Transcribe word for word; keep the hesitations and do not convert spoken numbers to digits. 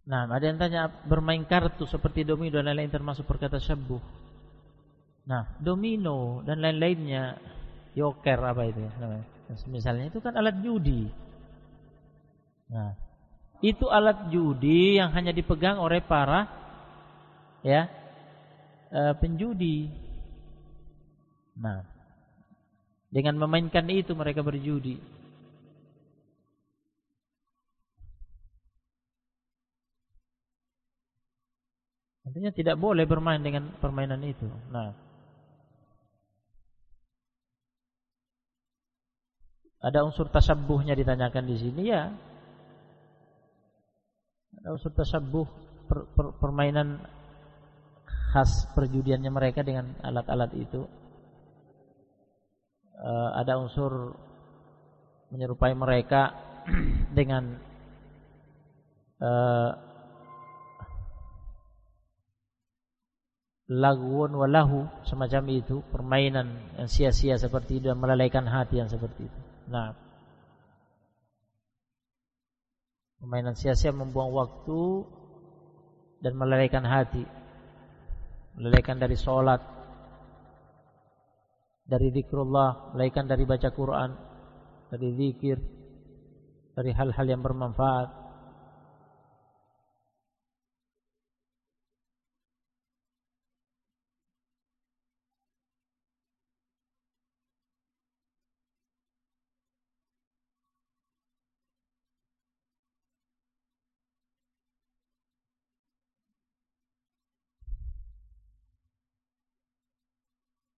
Nah, ada yang tanya bermain kartu seperti domino dan lain-lain termasuk perkata syabbuh. Nah, domino dan lain-lainnya, yoker apa itu ya namanya? Misalnya itu kan alat judi. Nah, itu alat judi yang hanya dipegang oleh para ya e, penjudi. Nah, dengan memainkan itu mereka berjudi. Artinya tidak boleh bermain dengan permainan itu. Nah, ada unsur tasabbuhnya ditanyakan di sini ya. Ada unsur tasabbuh per, per, permainan khas perjudiannya mereka dengan alat-alat itu. E, ada unsur menyerupai mereka dengan e, lagwun walahu, semacam itu, permainan yang sia-sia seperti itu dan melalaikan hati yang seperti itu. Nah, permainan sia-sia membuang waktu dan melalaikan hati, melalaikan dari sholat, dari zikrullah, melalaikan dari baca Quran, dari zikir, dari hal-hal yang bermanfaat.